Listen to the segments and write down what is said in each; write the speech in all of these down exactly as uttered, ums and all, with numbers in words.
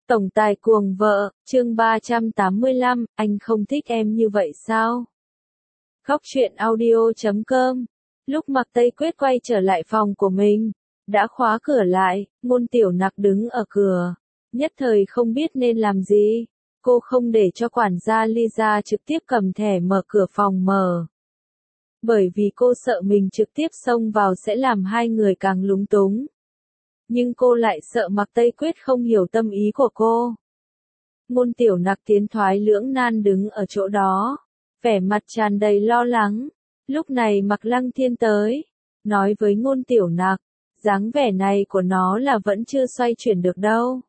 Tổng tài cuồng vợ, chương ba trăm tám mươi lăm, anh không thích em như vậy sao? Góc truyện audio chấm com. Lúc Mạc Tây Quyết quay trở lại phòng của mình, đã khóa cửa lại, Ngôn Tiểu Nặc đứng ở cửa, nhất thời không biết nên làm gì. Cô không để cho quản gia Lisa trực tiếp cầm thẻ mở cửa phòng mở. Bởi vì cô sợ mình trực tiếp xông vào sẽ làm hai người càng lúng túng. Nhưng cô lại sợ Mạc Tây Quyết không hiểu tâm ý của cô. Ngôn Tiểu Nặc tiến thoái lưỡng nan đứng ở chỗ đó, vẻ mặt tràn đầy lo lắng. Lúc này Mạc Lăng Thiên tới, nói với Ngôn Tiểu Nặc, dáng vẻ này của nó là vẫn chưa xoay chuyển được đâu.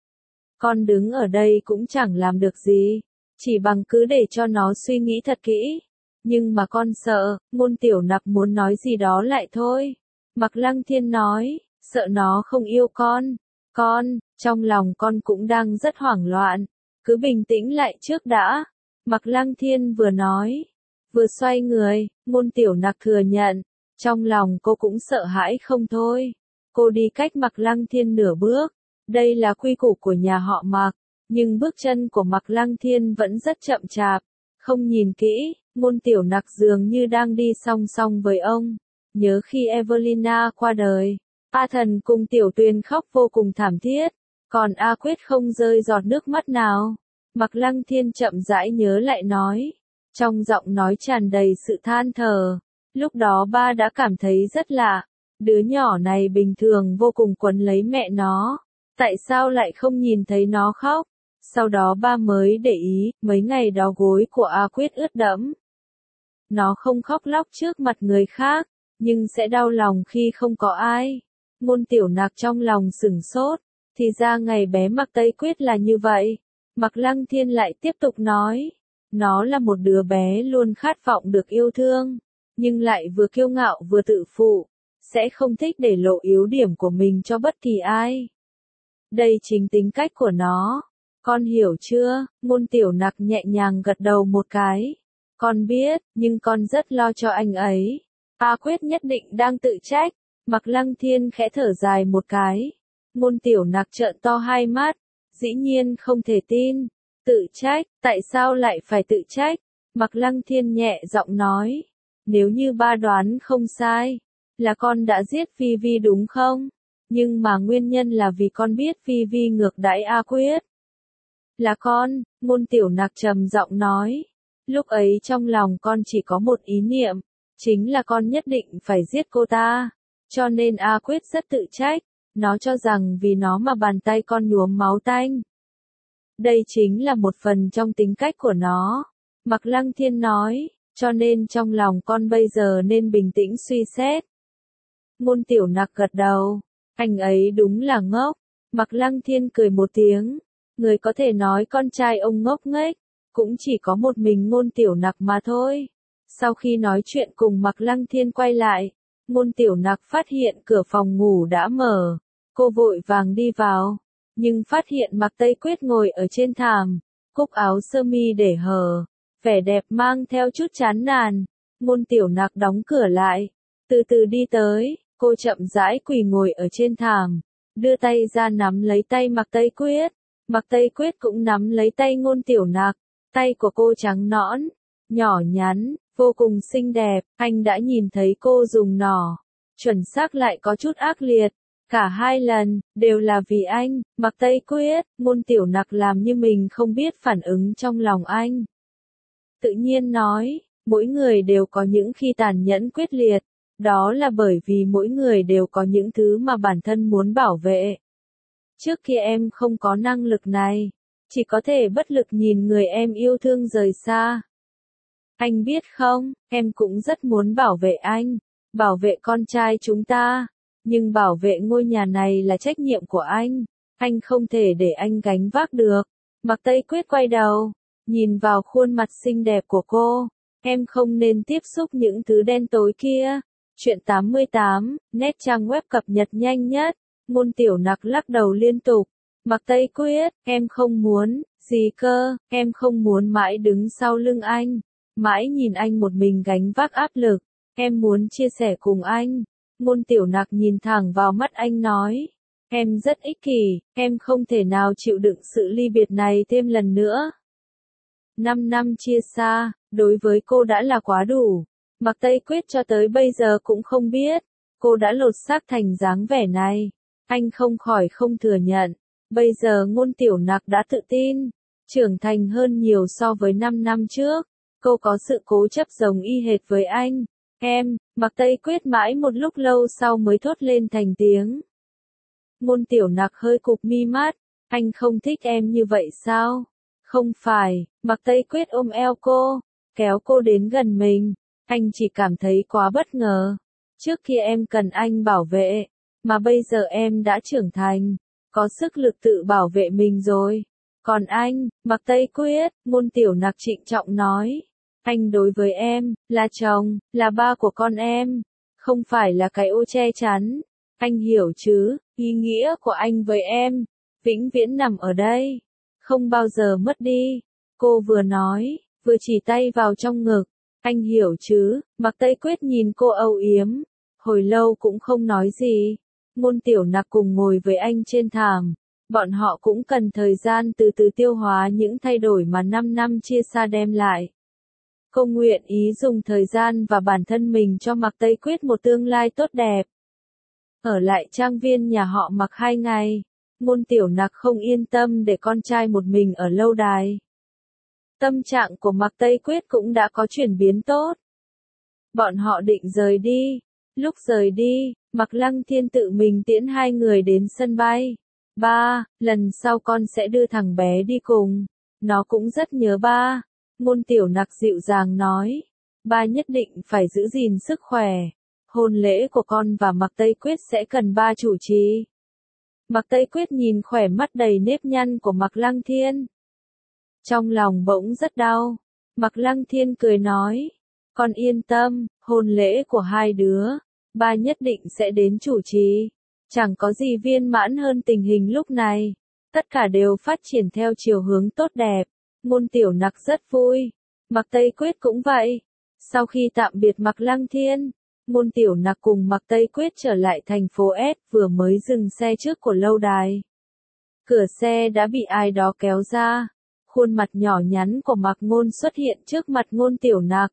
Con đứng ở đây cũng chẳng làm được gì, chỉ bằng cứ để cho nó suy nghĩ thật kỹ. Nhưng mà con sợ, Ngôn Tiểu Nặc muốn nói gì đó lại thôi. Mạc Lăng Thiên nói, sợ nó không yêu con. Con, trong lòng con cũng đang rất hoảng loạn. Cứ bình tĩnh lại trước đã. Mạc Lăng Thiên vừa nói, vừa xoay người. Ngôn Tiểu Nặc thừa nhận, trong lòng cô cũng sợ hãi không thôi. Cô đi cách Mạc Lăng Thiên nửa bước. Đây là quy củ của nhà họ Mạc, nhưng bước chân của Mạc Lăng Thiên vẫn rất chậm chạp. Không nhìn kỹ, Ngôn Tiểu Nặc dường như đang đi song song với ông. Nhớ khi Evelina qua đời, A Thần cùng Tiểu Tuyền khóc vô cùng thảm thiết, còn A Quyết không rơi giọt nước mắt nào. Mạc Lăng Thiên chậm rãi nhớ lại nói, trong giọng nói tràn đầy sự than thở. Lúc đó ba đã cảm thấy rất lạ, đứa nhỏ này bình thường vô cùng quấn lấy mẹ nó, tại sao lại không nhìn thấy nó khóc? Sau đó ba mới để ý, mấy ngày đó gối của A Quyết ướt đẫm. Nó không khóc lóc trước mặt người khác, nhưng sẽ đau lòng khi không có ai. Ngôn Tiểu Nặc trong lòng sửng sốt, thì ra ngày bé Mạc Tây Quyết là như vậy. Mạc Lăng Thiên lại tiếp tục nói, nó là một đứa bé luôn khát vọng được yêu thương, nhưng lại vừa kiêu ngạo vừa tự phụ, sẽ không thích để lộ yếu điểm của mình cho bất kỳ ai. Đây chính tính cách của nó. Con hiểu chưa? Ngôn Tiểu Nặc nhẹ nhàng gật đầu một cái. Con biết, nhưng con rất lo cho anh ấy. A Quyết nhất định đang tự trách. Mạc Lăng Thiên khẽ thở dài một cái. Ngôn Tiểu Nặc trợn to hai mắt, dĩ nhiên không thể tin. Tự trách, tại sao lại phải tự trách? Mạc Lăng Thiên nhẹ giọng nói, nếu như ba đoán không sai, là con đã giết Phi Vi đúng không? Nhưng mà nguyên nhân là vì con biết Phi Vi ngược đãi A Quyết. Là con, Ngôn Tiểu Nặc trầm giọng nói, lúc ấy trong lòng con chỉ có một ý niệm, chính là con nhất định phải giết cô ta. Cho nên A Quyết rất tự trách, nó cho rằng vì nó mà bàn tay con nhuốm máu tanh. Đây chính là một phần trong tính cách của nó. Mạc Lăng Thiên nói, cho nên trong lòng con bây giờ nên bình tĩnh suy xét. Ngôn Tiểu Nặc gật đầu, anh ấy đúng là ngốc. Mạc Lăng Thiên cười một tiếng, người có thể nói con trai ông ngốc nghếch, cũng chỉ có một mình Ngôn Tiểu Nặc mà thôi. Sau khi nói chuyện cùng Mạc Lăng Thiên quay lại, Ngôn Tiểu Nặc phát hiện cửa phòng ngủ đã mở, cô vội vàng đi vào, nhưng phát hiện Mạc Tây Quyết ngồi ở trên thảm, cúc áo sơ mi để hở, vẻ đẹp mang theo chút chán nản. Ngôn Tiểu Nặc đóng cửa lại, từ từ đi tới, cô chậm rãi quỳ ngồi ở trên thảm, đưa tay ra nắm lấy tay Mạc Tây Quyết. Mạc Tây Quyết cũng nắm lấy tay Ngôn Tiểu Nặc, tay của cô trắng nõn, nhỏ nhắn, vô cùng xinh đẹp. Anh đã nhìn thấy cô dùng nỏ, chuẩn xác lại có chút ác liệt. Cả hai lần, đều là vì anh. Mạc Tây Quyết, Ngôn Tiểu Nặc làm như mình không biết phản ứng trong lòng anh. Tự nhiên nói, mỗi người đều có những khi tàn nhẫn quyết liệt. Đó là bởi vì mỗi người đều có những thứ mà bản thân muốn bảo vệ. Trước kia em không có năng lực này, chỉ có thể bất lực nhìn người em yêu thương rời xa. Anh biết không, em cũng rất muốn bảo vệ anh, bảo vệ con trai chúng ta, nhưng bảo vệ ngôi nhà này là trách nhiệm của anh, anh không thể để anh gánh vác được. Mạc Tây Quyết quay đầu, nhìn vào khuôn mặt xinh đẹp của cô, em không nên tiếp xúc những thứ đen tối kia. Chuyện tám mươi tám, nét trang web cập nhật nhanh nhất. Ngôn Tiểu Nặc lắc đầu liên tục. Mạc Tây Quyết, em không muốn, gì cơ, em không muốn mãi đứng sau lưng anh, mãi nhìn anh một mình gánh vác áp lực, em muốn chia sẻ cùng anh. Ngôn Tiểu Nặc nhìn thẳng vào mắt anh nói, Em rất ích kỷ, em không thể nào chịu đựng sự ly biệt này thêm lần nữa. Năm năm chia xa, đối với cô đã là quá đủ. Mạc Tây Quyết cho tới bây giờ cũng không biết, cô đã lột xác thành dáng vẻ này. Anh không khỏi không thừa nhận. Bây giờ Ngôn Tiểu Nặc đã tự tin, trưởng thành hơn nhiều so với năm năm trước. Cô có sự cố chấp giống y hệt với anh. Em, Mạc Tây Quyết mãi một lúc lâu sau mới thốt lên thành tiếng. Ngôn Tiểu Nặc hơi cụp mi mắt. Anh không thích em như vậy sao? Không phải, Mạc Tây Quyết ôm eo cô, kéo cô đến gần mình. Anh chỉ cảm thấy quá bất ngờ. Trước kia em cần anh bảo vệ, mà bây giờ em đã trưởng thành, có sức lực tự bảo vệ mình rồi. Còn anh, Mạc Tây Quyết, Ngôn Tiểu Nặc trịnh trọng nói. Anh đối với em, là chồng, là ba của con em, không phải là cái ô che chắn. Anh hiểu chứ, ý nghĩa của anh với em, vĩnh viễn nằm ở đây, không bao giờ mất đi. Cô vừa nói, vừa chỉ tay vào trong ngực. Anh hiểu chứ, Mạc Tây Quyết nhìn cô âu yếm, hồi lâu cũng không nói gì. Ngôn Tiểu Nặc cùng ngồi với anh trên thảm, bọn họ cũng cần thời gian từ từ tiêu hóa những thay đổi mà năm năm chia xa đem lại. Cô nguyện ý dùng thời gian và bản thân mình cho Mạc Tây Quyết một tương lai tốt đẹp. Ở lại trang viên nhà họ Mạc hai ngày, Ngôn Tiểu Nặc không yên tâm để con trai một mình ở lâu đài. Tâm trạng của Mạc Tây Quyết cũng đã có chuyển biến tốt. Bọn họ định rời đi. Lúc rời đi, Mạc Lăng Thiên tự mình tiễn hai người đến sân bay. Ba, lần sau con sẽ đưa thằng bé đi cùng. Nó cũng rất nhớ ba. Ngôn Tiểu Nặc dịu dàng nói. Ba nhất định phải giữ gìn sức khỏe. Hôn lễ của con và Mạc Tây Quyết sẽ cần ba chủ trì. Mạc Tây Quyết nhìn khỏe mắt đầy nếp nhăn của Mạc Lăng Thiên. Trong lòng bỗng rất đau. Mạc Lăng Thiên cười nói. Con yên tâm, hôn lễ của hai đứa, ba nhất định sẽ đến chủ trì. Chẳng có gì viên mãn hơn tình hình lúc này. Tất cả đều phát triển theo chiều hướng tốt đẹp. Ngôn Tiểu Nặc rất vui. Mạc Tây Quyết cũng vậy. Sau khi tạm biệt Mạc Lăng Thiên, Ngôn Tiểu Nặc cùng Mạc Tây Quyết trở lại thành phố S, vừa mới dừng xe trước của lâu đài. Cửa xe đã bị ai đó kéo ra. Khuôn mặt nhỏ nhắn của Mạc Ngôn xuất hiện trước mặt Ngôn Tiểu Nặc.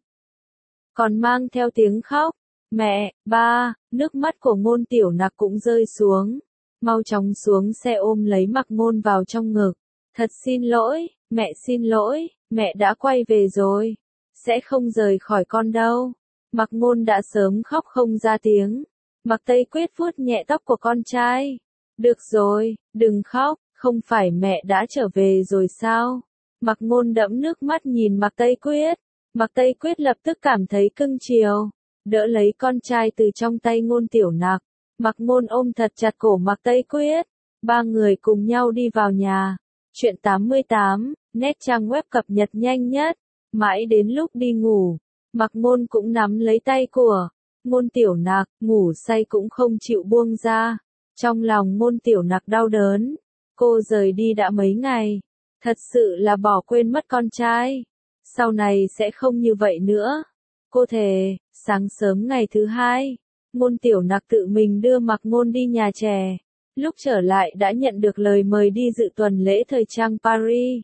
Còn mang theo tiếng khóc. Mẹ, ba, nước mắt của Ngôn Tiểu Nặc cũng rơi xuống. Mau chóng xuống xe ôm lấy Mạc Ngôn vào trong ngực. Thật xin lỗi, mẹ xin lỗi, mẹ đã quay về rồi. Sẽ không rời khỏi con đâu. Mạc Ngôn đã sớm khóc không ra tiếng. Mạc Tây Quyết vuốt nhẹ tóc của con trai. Được rồi, đừng khóc, không phải mẹ đã trở về rồi sao? Mạc Ngôn đẫm nước mắt nhìn Mạc Tây Quyết. Mạc Tây Quyết lập tức cảm thấy cưng chiều, đỡ lấy con trai từ trong tay Ngôn Tiểu Nặc. Mạc Ngôn ôm thật chặt cổ Mạc Tây Quyết. Ba người cùng nhau đi vào nhà. Chuyện tám mươi tám, nét trang web cập nhật nhanh nhất. Mãi đến lúc đi ngủ, Mạc Ngôn cũng nắm lấy tay của Ngôn Tiểu Nặc, ngủ say cũng không chịu buông ra. Trong lòng Ngôn Tiểu Nặc đau đớn. Cô rời đi đã mấy ngày, thật sự là bỏ quên mất con trai. Sau này sẽ không như vậy nữa. Cô thề. Sáng sớm ngày thứ hai, Ngôn Tiểu Nặc tự mình đưa Mạc Ngôn đi nhà trẻ. Lúc trở lại đã nhận được lời mời đi dự tuần lễ thời trang Paris.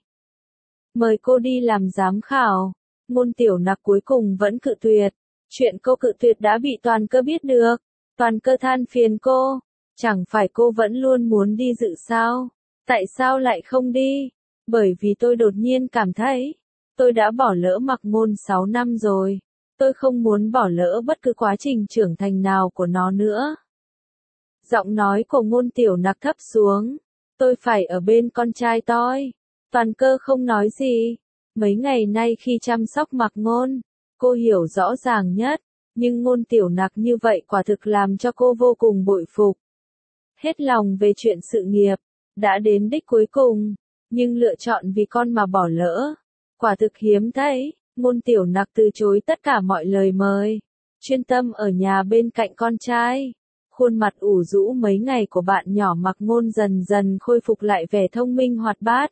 Mời cô đi làm giám khảo. Ngôn Tiểu Nặc cuối cùng vẫn cự tuyệt. Chuyện cô cự tuyệt đã bị Toàn Cơ biết được. Toàn Cơ than phiền cô. Chẳng phải cô vẫn luôn muốn đi dự sao? Tại sao lại không đi? Bởi vì tôi đột nhiên cảm thấy, tôi đã bỏ lỡ Mạc Ngôn sáu năm rồi. Tôi không muốn bỏ lỡ bất cứ quá trình trưởng thành nào của nó nữa. Giọng nói của Ngôn Tiểu Nặc thấp xuống. Tôi phải ở bên con trai tôi. Toàn Cơ không nói gì. Mấy ngày nay khi chăm sóc Mạc Ngôn, cô hiểu rõ ràng nhất. Nhưng Ngôn Tiểu Nặc như vậy quả thực làm cho cô vô cùng bội phục. Hết lòng về chuyện sự nghiệp, đã đến đích cuối cùng, nhưng lựa chọn vì con mà bỏ lỡ. Quả thực hiếm thấy. Ngôn Tiểu Nặc từ chối tất cả mọi lời mời, chuyên tâm ở nhà bên cạnh con trai. Khuôn mặt ủ rũ mấy ngày của bạn nhỏ Mạc Ngôn dần dần khôi phục lại vẻ thông minh hoạt bát.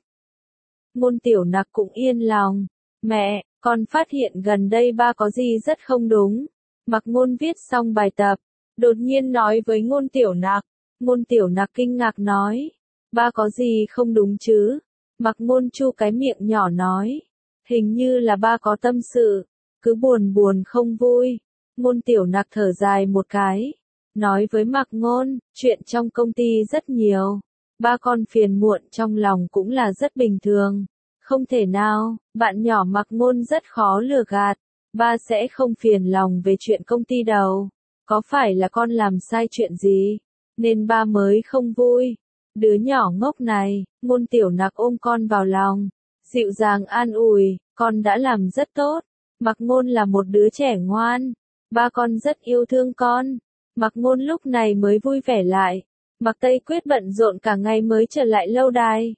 Ngôn Tiểu Nặc cũng yên lòng. Mẹ, con phát hiện gần đây ba có gì rất không đúng. Mạc Ngôn viết xong bài tập, đột nhiên nói với Ngôn Tiểu Nặc. Ngôn Tiểu Nặc kinh ngạc nói. Ba có gì không đúng chứ? Mặc Ngôn chu cái miệng nhỏ nói. Hình như là ba có tâm sự, cứ buồn buồn không vui. Ngôn Tiểu Nặc thở dài một cái, nói với Mặc Ngôn, chuyện trong công ty rất nhiều. Ba con phiền muộn trong lòng cũng là rất bình thường. Không thể nào, bạn nhỏ Mặc Ngôn rất khó lừa gạt. Ba sẽ không phiền lòng về chuyện công ty đâu. Có phải là con làm sai chuyện gì, nên ba mới không vui? Đứa nhỏ ngốc này, Ngôn Tiểu Nặc ôm con vào lòng, dịu dàng an ủi, con đã làm rất tốt. Mặc Ngôn là một đứa trẻ ngoan, ba con rất yêu thương con. Mặc Ngôn lúc này mới vui vẻ lại. Mặc Tây Quyết bận rộn cả ngày mới trở lại lâu đài.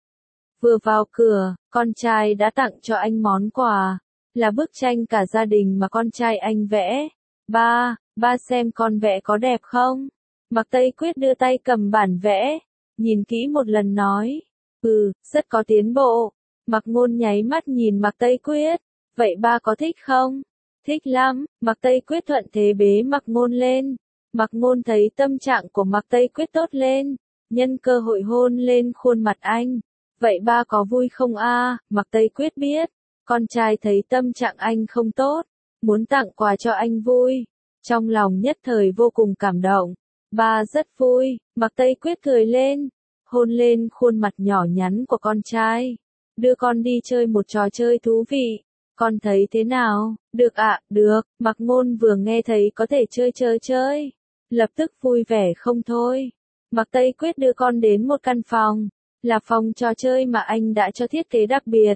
Vừa vào cửa, con trai đã tặng cho anh món quà, là bức tranh cả gia đình mà con trai anh vẽ. Ba, ba xem con vẽ có đẹp không? Mặc Tây Quyết đưa tay cầm bản vẽ, nhìn kỹ một lần nói, ừ, rất có tiến bộ. Mặc Ngôn nháy mắt nhìn Mặc Tây Quyết, vậy ba có thích không? Thích lắm. Mặc Tây Quyết thuận thế bế Mặc Ngôn lên. Mặc Ngôn thấy tâm trạng của Mặc Tây Quyết tốt lên, nhân cơ hội hôn lên khuôn mặt anh. Vậy ba có vui không a? Mặc Tây Quyết biết, con trai thấy tâm trạng anh không tốt, muốn tặng quà cho anh vui. Trong lòng nhất thời vô cùng cảm động. Ba rất vui. Mặc Tây Quyết cười lên, hôn lên khuôn mặt nhỏ nhắn của con trai. Đưa con đi chơi một trò chơi thú vị. Con thấy thế nào? Được ạ, à, được. Mặc Ngôn vừa nghe thấy có thể chơi chơi chơi, lập tức vui vẻ không thôi. Mặc Tây Quyết đưa con đến một căn phòng, là phòng trò chơi mà anh đã cho thiết kế đặc biệt.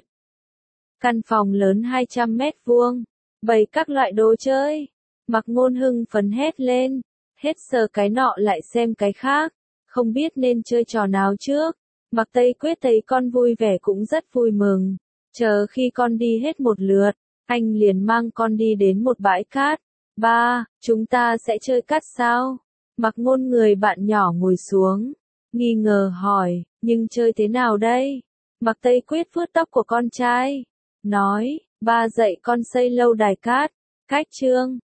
Căn phòng lớn hai trăm mét vuông, bày các loại đồ chơi. Mặc Ngôn hưng phấn hét lên, hết sờ cái nọ lại xem cái khác, không biết nên chơi trò nào trước. Mặc Tây Quyết thấy con vui vẻ cũng rất vui mừng. Chờ khi con đi hết một lượt, anh liền mang con đi đến một bãi cát. Ba, chúng ta sẽ chơi cát sao? Mặc Ngôn người bạn nhỏ ngồi xuống, nghi ngờ hỏi, nhưng chơi thế nào đây? Mặc Tây Quyết vuốt tóc của con trai, nói, ba dạy con xây lâu đài cát. Cách chương